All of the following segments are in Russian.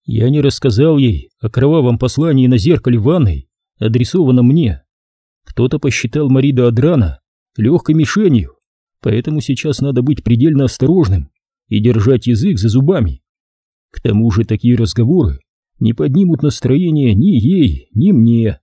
Я не рассказал ей о кровавом послании на зеркале в ванной, адресованном мне. Кто-то посчитал Марида Адрана легкой мишенью, поэтому сейчас надо быть предельно осторожным и держать язык за зубами. К тому же такие разговоры не поднимут настроение ни ей, ни мне.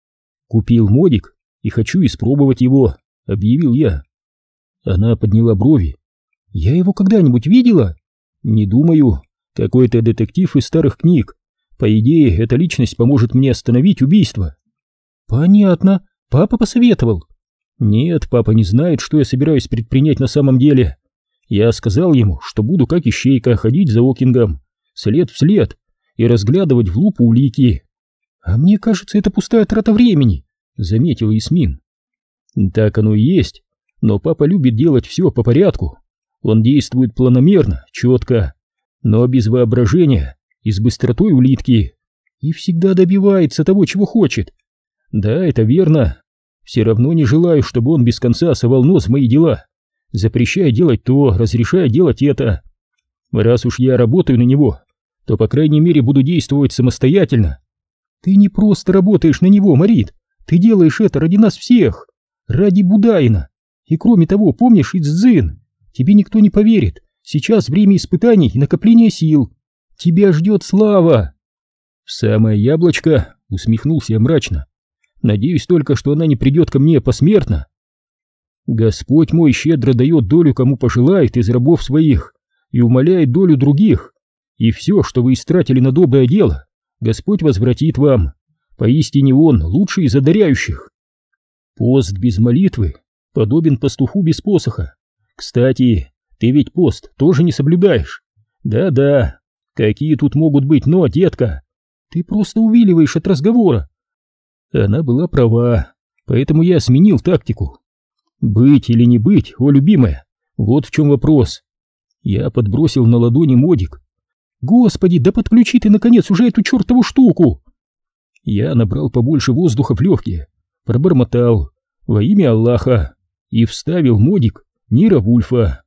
Купил модик и хочу испробовать его, объявил я. Она подняла брови. Я его когда-нибудь видела? Не думаю. Какой-то детектив из старых книг. По идее, эта личность поможет мне остановить убийство. Понятно. Папа посоветовал. Нет, папа не знает, что я собираюсь предпринять на самом деле. Я сказал ему, что буду как ищейка ходить за Окингом, след в след, и разглядывать в лупу улики. А мне кажется, это пустая трата времени, заметила Ясмин. Так оно и есть, но папа любит делать все по порядку. Он действует планомерно, четко, но без воображения и с быстротой улитки. И всегда добивается того, чего хочет. Да, это верно. Все равно не желаю, чтобы он без конца совал нос в мои дела, запрещая делать то, разрешая делать это. Раз уж я работаю на него, то, по крайней мере, буду действовать самостоятельно. Ты не просто работаешь на него, Марит, ты делаешь это ради нас всех, ради Будаина. И кроме того, помнишь Ицзин? Тебе никто не поверит. Сейчас время испытаний и накопления сил. Тебя ждет слава. В самое яблочко, усмехнулся я мрачно. Надеюсь только, что она не придет ко мне посмертно. Господь мой щедро дает долю, кому пожелает, из рабов своих, и умаляет долю других. И все, что вы истратили на доброе дело, Господь возвратит вам. Поистине Он лучший из одаряющих. Пост без молитвы подобен пастуху без посоха. Кстати, ты ведь пост тоже не соблюдаешь. Да-да, какие тут могут быть «но», детка? Ты просто увиливаешь от разговора. Она была права, поэтому я сменил тактику. Быть или не быть, о любимая, вот в чем вопрос. Я подбросил на ладони модик. Господи, да подключи ты наконец уже эту чертову штуку. Я набрал побольше воздуха в легкие, пробормотал во имя Аллаха и вставил модик Ниро Вульфа.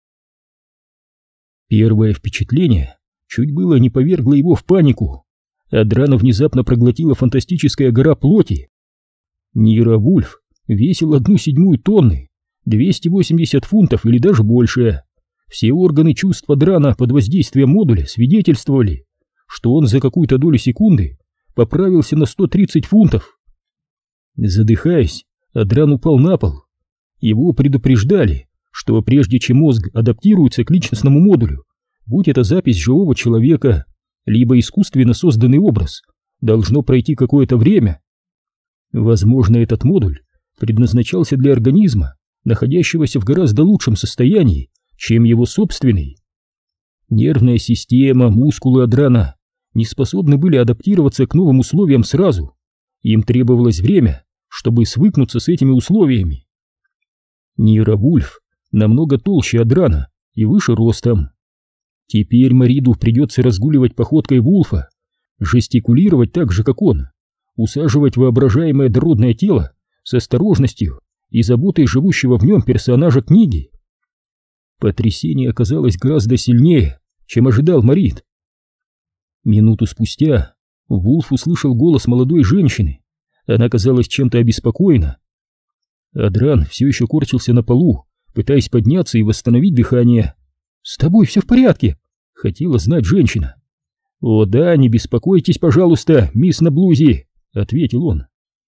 Первое впечатление чуть было не повергло его в панику. Адрана внезапно проглотила фантастическая гора плоти. Ниро Вульф весил 1/7 тонны, 280 фунтов или даже больше. Все органы чувств Адрана под воздействием модуля свидетельствовали, что он за какую-то долю секунды поправился на 130 фунтов. Задыхаясь, Адран упал на пол. Его предупреждали, что прежде чем мозг адаптируется к личностному модулю, будь это запись живого человека, либо искусственно созданный образ, должно пройти какое-то время. Возможно, этот модуль предназначался для организма, находящегося в гораздо лучшем состоянии, чем его собственный. Нервная система, мускулы Адрана не способны были адаптироваться к новым условиям сразу. Им требовалось время, чтобы свыкнуться с этими условиями. Ниро Вульф намного толще Адрана и выше ростом. Теперь Мариду придется разгуливать походкой Вульфа, жестикулировать так же, как он, усаживать воображаемое дородное тело с осторожностью и заботой живущего в нем персонажа книги. Потрясение оказалось гораздо сильнее, чем ожидал Марид. Минуту спустя Вульф услышал голос молодой женщины. Она казалась чем-то обеспокоена. Адран все еще корчился на полу, пытаясь подняться и восстановить дыхание. «С тобой все в порядке?» — хотела знать женщина. «О да, не беспокойтесь, пожалуйста, мисс Наблузи», — ответил он.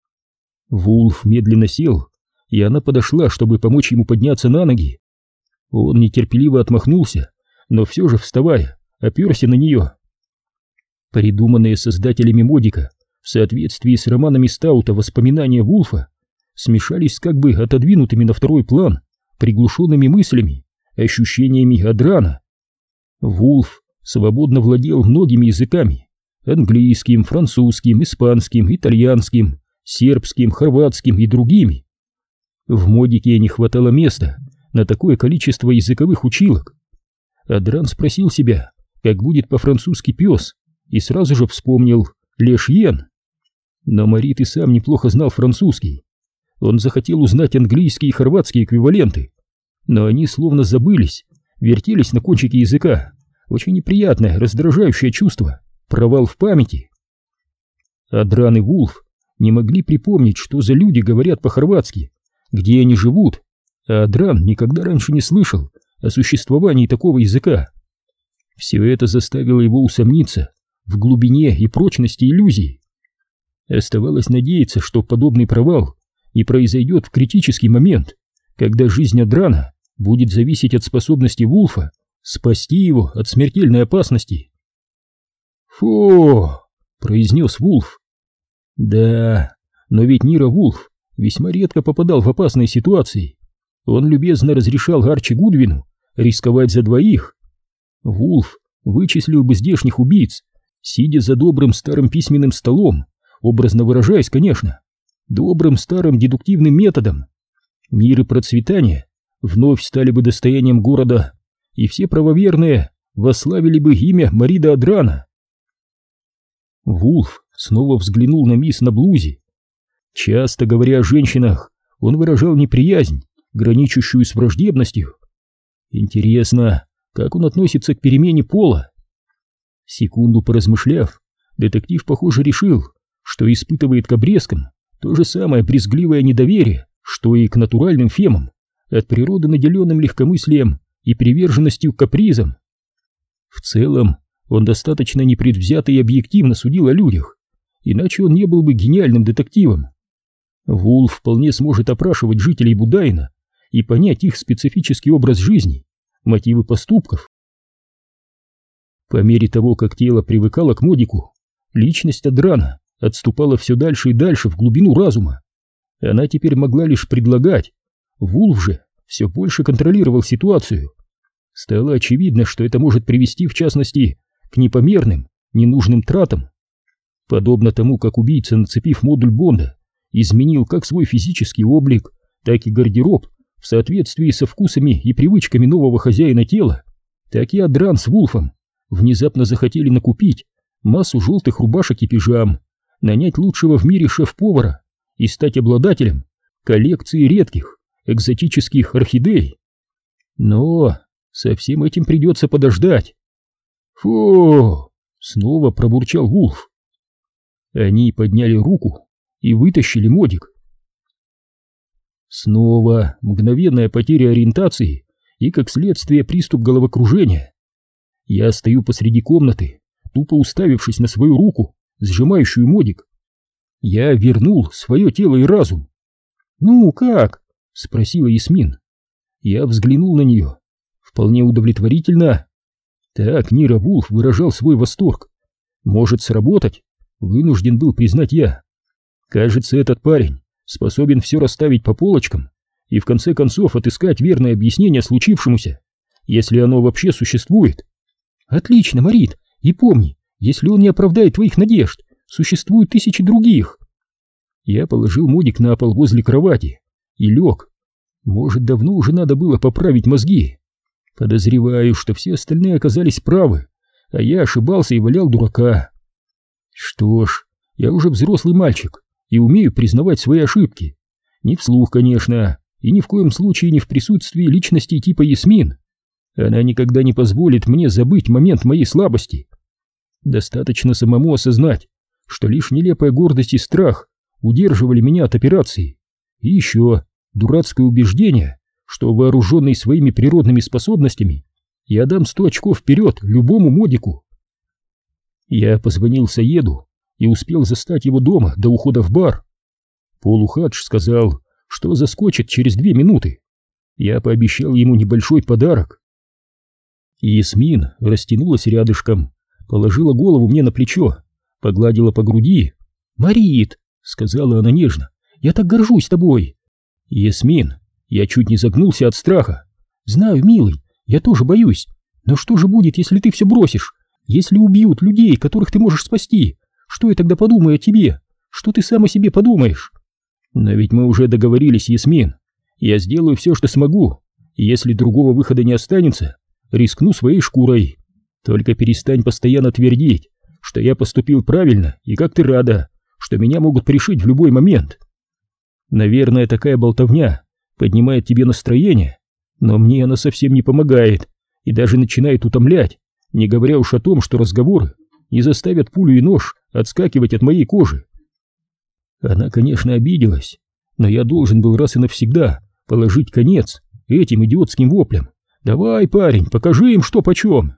Вульф медленно сел, и она подошла, чтобы помочь ему подняться на ноги. Он нетерпеливо отмахнулся, но все же, вставая, оперся на нее. Придуманные создателями модика в соответствии с романами Стаута воспоминания Вульфа смешались с как бы отодвинутыми на второй план приглушенными мыслями, ощущениями Адрана. Вульф свободно владел многими языками: английским, французским, испанским, итальянским, сербским, хорватским и другими. В модике не хватало места на такое количество языковых училок. Адран спросил себя, как будет по-французски пес, и сразу же вспомнил «Ле Шьен». Но Марит и сам неплохо знал французский. Он захотел узнать английские и хорватские эквиваленты, но они словно забылись, вертелись на кончике языка. Очень неприятное, раздражающее чувство, провал в памяти. Адран и Вулф не могли припомнить, что за люди говорят по-хорватски, где они живут, а Адран никогда раньше не слышал о существовании такого языка. Все это заставило его усомниться в глубине и прочности иллюзии. Оставалось надеяться, что подобный провал не произойдет в критический момент, когда жизнь Адрана будет зависеть от способности Вулфа спасти его от смертельной опасности. «Фу!» — произнес Вулф. Да, но ведь Нира Вулф весьма редко попадал в опасные ситуации. Он любезно разрешал Арчи Гудвину рисковать за двоих. Вулф вычислил бы здешних убийц, сидя за добрым старым письменным столом, образно выражаясь, конечно, добрым старым дедуктивным методом. Мир и процветание вновь стали бы достоянием города, и все правоверные восславили бы имя Марида Адрана. Вулф снова взглянул на мисс на блузе. Часто говоря о женщинах, он выражал неприязнь, граничащую с враждебностью. Интересно, как он относится к перемене пола? Секунду поразмышляв, детектив, похоже, решил, что испытывает к обрезкам то же самое брезгливое недоверие, что и к натуральным фемам, от природы наделенным легкомыслием и приверженностью к капризам. В целом, он достаточно непредвзято и объективно судил о людях, иначе он не был бы гениальным детективом. Вулф вполне сможет опрашивать жителей Будайна и понять их специфический образ жизни, мотивы поступков. По мере того, как тело привыкало к Модику, личность Адрана отступала все дальше и дальше в глубину разума. Она теперь могла лишь предлагать, Вулф же все больше контролировал ситуацию. Стало очевидно, что это может привести, в частности, к непомерным, ненужным тратам. Подобно тому, как убийца, нацепив модуль Бонда, изменил как свой физический облик, так и гардероб в соответствии со вкусами и привычками нового хозяина тела, так и Адран с Вулфом внезапно захотели накупить массу желтых рубашек и пижам, нанять лучшего в мире шеф-повара и стать обладателем коллекции редких, экзотических орхидей. Но со всем этим придется подождать. «Фу!» — снова пробурчал Вулф. Они подняли руку и вытащили Модик. Снова мгновенная потеря ориентации и, как следствие, приступ головокружения. Я стою посреди комнаты, тупо уставившись на свою руку, сжимающую Модик. Я вернул свое тело и разум. «Ну, как?» — спросила Ясмин. Я взглянул на нее. Вполне удовлетворительно. Так Нира Вулф выражал свой восторг. «Может сработать?» — вынужден был признать я. Кажется, этот парень способен все расставить по полочкам и в конце концов отыскать верное объяснение случившемуся, если оно вообще существует. «Отлично, Марит, и помни, если он не оправдает твоих надежд, существуют тысячи других». Я положил Модик на пол возле кровати и лег. Может, давно уже надо было поправить мозги. Подозреваю, что все остальные оказались правы, а я ошибался и валял дурака. Что ж, я уже взрослый мальчик и умею признавать свои ошибки. Не вслух, конечно, и ни в коем случае не в присутствии личности типа Ясмин. Она никогда не позволит мне забыть момент моей слабости. Достаточно самому осознать, что лишь нелепая гордость и страх удерживали меня от операции. И еще дурацкое убеждение, что, вооруженный своими природными способностями, я дам 100 очков вперед любому Модику. Я позвонил Саеду и успел застать его дома до ухода в бар. Полу Хадж сказал, что заскочит через 2 минуты. Я пообещал ему небольшой подарок. Ясмин растянулась рядышком, положила голову мне на плечо, погладила по груди. «Марит», — сказала она нежно, — «я так горжусь тобой». «Ясмин», я чуть не загнулся от страха. «Знаю, милый, я тоже боюсь. Но что же будет, если ты все бросишь? Если убьют людей, которых ты можешь спасти? Что я тогда подумаю о тебе? Что ты сам о себе подумаешь?» «Но ведь мы уже договорились, Ясмин. Я сделаю все, что смогу. И если другого выхода не останется, рискну своей шкурой. Только перестань постоянно твердить, что я поступил правильно и как ты рада, что меня могут пришить в любой момент. Наверное, такая болтовня поднимает тебе настроение, но мне она совсем не помогает и даже начинает утомлять, не говоря уж о том, что разговоры не заставят пулю и нож отскакивать от моей кожи. Она, конечно, обиделась, но я должен был раз и навсегда положить конец этим идиотским воплям. «Давай, парень, покажи им, что почем!»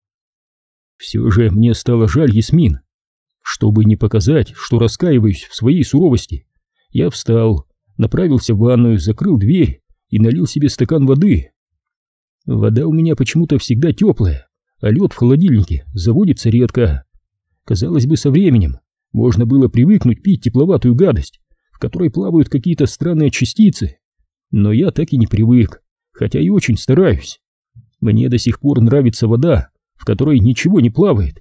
Все же мне стало жаль Ясмин. Чтобы не показать, что раскаиваюсь в своей суровости, я встал, направился в ванную, закрыл дверь и налил себе стакан воды. Вода у меня почему-то всегда теплая, а лед в холодильнике заводится редко. Казалось бы, со временем можно было привыкнуть пить тепловатую гадость, в которой плавают какие-то странные частицы, но я так и не привык, хотя и очень стараюсь. Мне до сих пор нравится вода, в которой ничего не плавает.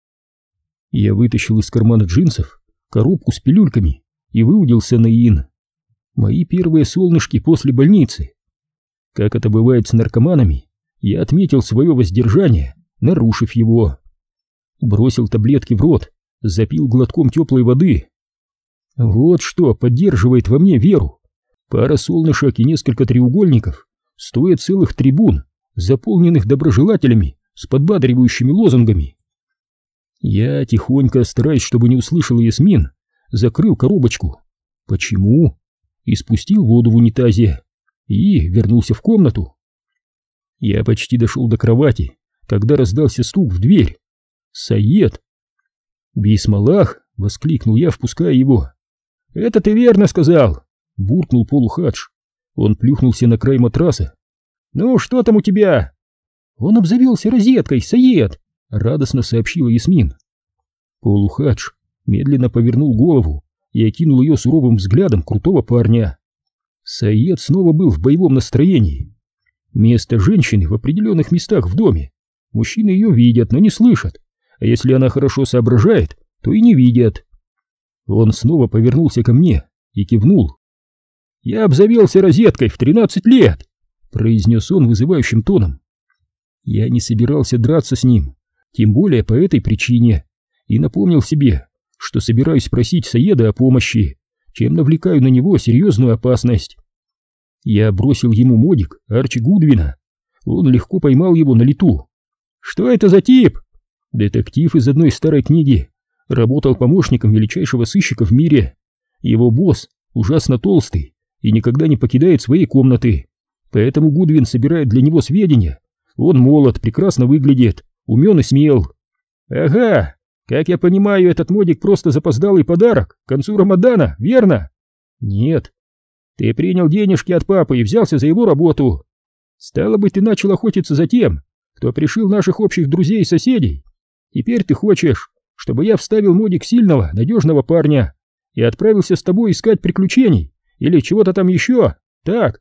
Я вытащил из кармана джинсов коробку с пилюльками и выудил санеин. Мои первые солнышки после больницы. Как это бывает с наркоманами, я отметил свое воздержание, нарушив его. Бросил таблетки в рот, запил глотком теплой воды. Вот что поддерживает во мне веру. Пара солнышек и несколько треугольников стоят целых трибун, заполненных доброжелателями с подбадривающими лозунгами. Я тихонько, стараясь, чтобы не услышала Ясмин, закрыл коробочку. Почему? И спустил воду в унитазе. И вернулся в комнату. Я почти дошел до кровати, когда раздался стук в дверь. Саед! «Бисмаллах!» — воскликнул я, впуская его. «Это ты верно сказал!» — буркнул полухадж. Он плюхнулся на край матраса. «Ну, что там у тебя?» «Он обзавелся розеткой, Саед!» — радостно сообщила Ясмин. Полухадж медленно повернул голову и окинул ее суровым взглядом крутого парня. Саед снова был в боевом настроении. Место женщины в определенных местах в доме. Мужчины ее видят, но не слышат, а если она хорошо соображает, то и не видят. Он снова повернулся ко мне и кивнул. «Я обзавелся розеткой в 13 лет!» — произнес он вызывающим тоном. Я не собирался драться с ним, тем более по этой причине, и напомнил себе, что собираюсь просить Саеда о помощи, чем навлекаю на него серьезную опасность. Я бросил ему модик Арчи Гудвина. Он легко поймал его на лету. «Что это за тип?» «Детектив из одной старой книги. Работал помощником величайшего сыщика в мире. Его босс ужасно толстый и никогда не покидает своей комнаты, поэтому Гудвин собирает для него сведения. Он молод, прекрасно выглядит, умен и смел». «Ага, как я понимаю, этот модик просто запоздалый подарок к концу Рамадана, верно?» «Нет». «Ты принял денежки от папы и взялся за его работу. Стало быть, ты начал охотиться за тем, кто пришил наших общих друзей и соседей. Теперь ты хочешь, чтобы я вставил модик сильного, надежного парня и отправился с тобой искать приключений или чего-то там еще, так?»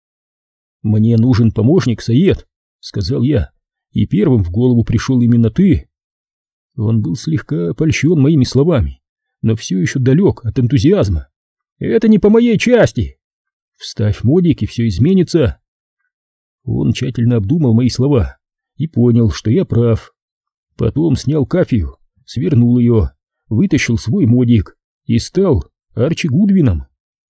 «Мне нужен помощник, Саед», — сказал я, и первым в голову пришел именно ты. Он был слегка польщен моими словами, но все еще далек от энтузиазма. «Это не по моей части!» «Вставь модик, и все изменится!» Он тщательно обдумал мои слова и понял, что я прав. Потом снял кафию, свернул ее, вытащил свой модик и стал Арчи Гудвином.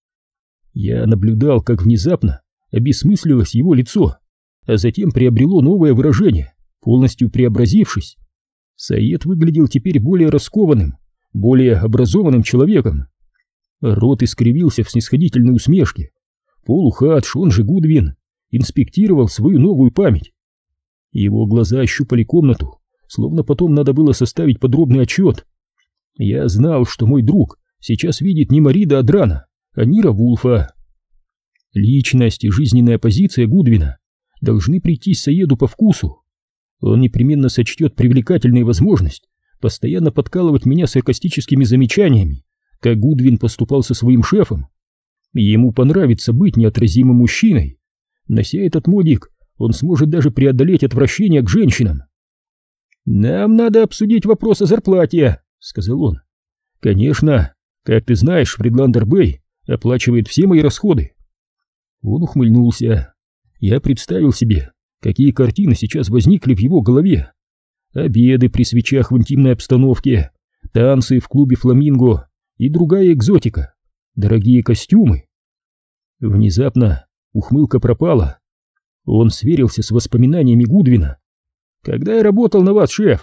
Я наблюдал, как внезапно обесмыслилось его лицо, а затем приобрело новое выражение, полностью преобразившись. Саед выглядел теперь более раскованным, более образованным человеком. Рот искривился в снисходительной усмешке. Полухадж, он же Гудвин, инспектировал свою новую память. Его глаза ощупали комнату, словно потом надо было составить подробный отчет. Я знал, что мой друг сейчас видит не Марида Адрана, а Нира Вулфа. Личность и жизненная позиция Гудвина должны прийти Саеду по вкусу. Он непременно сочтет привлекательной возможность постоянно подкалывать меня саркастическими замечаниями, как Гудвин поступал со своим шефом. Ему понравится быть неотразимым мужчиной. Нося этот модик, он сможет даже преодолеть отвращение к женщинам. «Нам надо обсудить вопрос о зарплате», — сказал он. «Конечно, как ты знаешь, Фридландер Бэй оплачивает все мои расходы». Он ухмыльнулся. Я представил себе, какие картины сейчас возникли в его голове. Обеды при свечах в интимной обстановке, танцы в клубе «Фламинго» и другая экзотика, дорогие костюмы. Внезапно ухмылка пропала. Он сверился с воспоминаниями Гудвина. «Когда я работал на вас, шеф,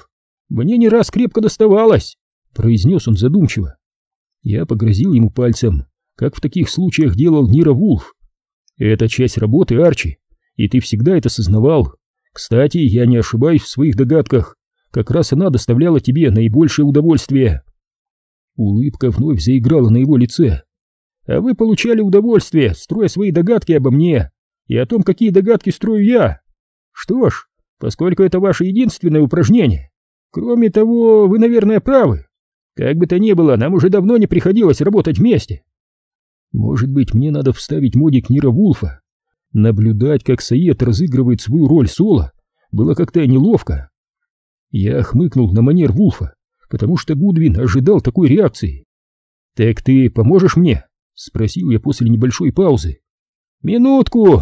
мне не раз крепко доставалось», — произнес он задумчиво. Я погрозил ему пальцем, как в таких случаях делал Нира Вульф. «Это часть работы, Арчи, и ты всегда это сознавал. Кстати, я не ошибаюсь в своих догадках, как раз она доставляла тебе наибольшее удовольствие». Улыбка вновь заиграла на его лице. «А вы получали удовольствие, строя свои догадки обо мне и о том, какие догадки строю я. Что ж, поскольку это ваше единственное упражнение, кроме того, вы, наверное, правы. Как бы то ни было, нам уже давно не приходилось работать вместе. Может быть, мне надо вставить модик Нира Вульфа. Наблюдать, как Саед разыгрывает свою роль Соло, было как-то неловко». Я хмыкнул на манер Вульфа, потому что Гудвин ожидал такой реакции. «Так ты поможешь мне?» — спросил я после небольшой паузы. «Минутку!»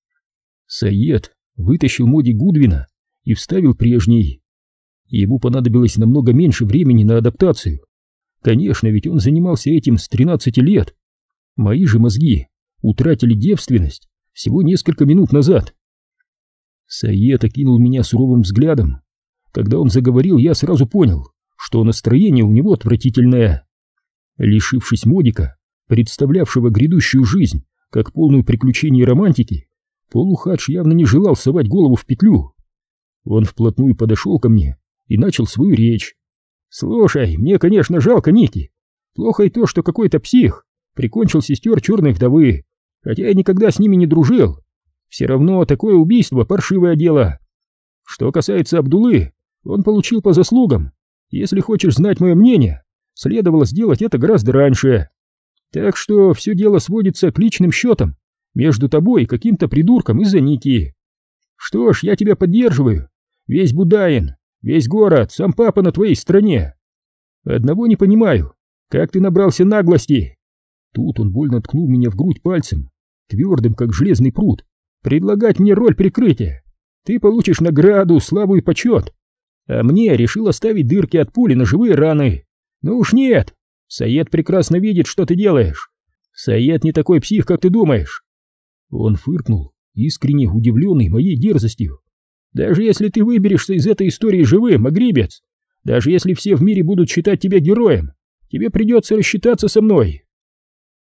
Саед вытащил модик Гудвина и вставил прежний. Ему понадобилось намного меньше времени на адаптацию. Конечно, ведь он занимался этим с 13 лет. Мои же мозги утратили девственность всего несколько минут назад. Саед окинул меня суровым взглядом. Когда он заговорил, я сразу понял, что настроение у него отвратительное. Лишившись модика, представлявшего грядущую жизнь как полную приключений и романтики, полухадж явно не желал совать голову в петлю. Он вплотную подошел ко мне и начал свою речь. «Слушай, мне, конечно, жалко Ники. Плохо и то, что какой-то псих прикончил сестер Черной вдовы, хотя я никогда с ними не дружил. Все равно такое убийство — паршивое дело. Что касается Абдулы, он получил по заслугам. Если хочешь знать мое мнение, следовало сделать это гораздо раньше. Так что все дело сводится к личным счетам между тобой и каким-то придурком из-за Ники. Что ж, я тебя поддерживаю. Весь Будаин, весь город, сам папа на твоей стороне. Одного не понимаю, как ты набрался наглости». Тут он больно ткнул меня в грудь пальцем, твердым, как железный прут. «Предлагать мне роль прикрытия. Ты получишь награду, славу и почет. А мне решил оставить дырки от пули на живые раны. Ну уж нет. Саед прекрасно видит, что ты делаешь. Саед не такой псих, как ты думаешь». Он фыркнул, искренне удивленный моей дерзостью. «Даже если ты выберешься из этой истории живым, Магрибец, даже если все в мире будут считать тебя героем, тебе придется рассчитаться со мной.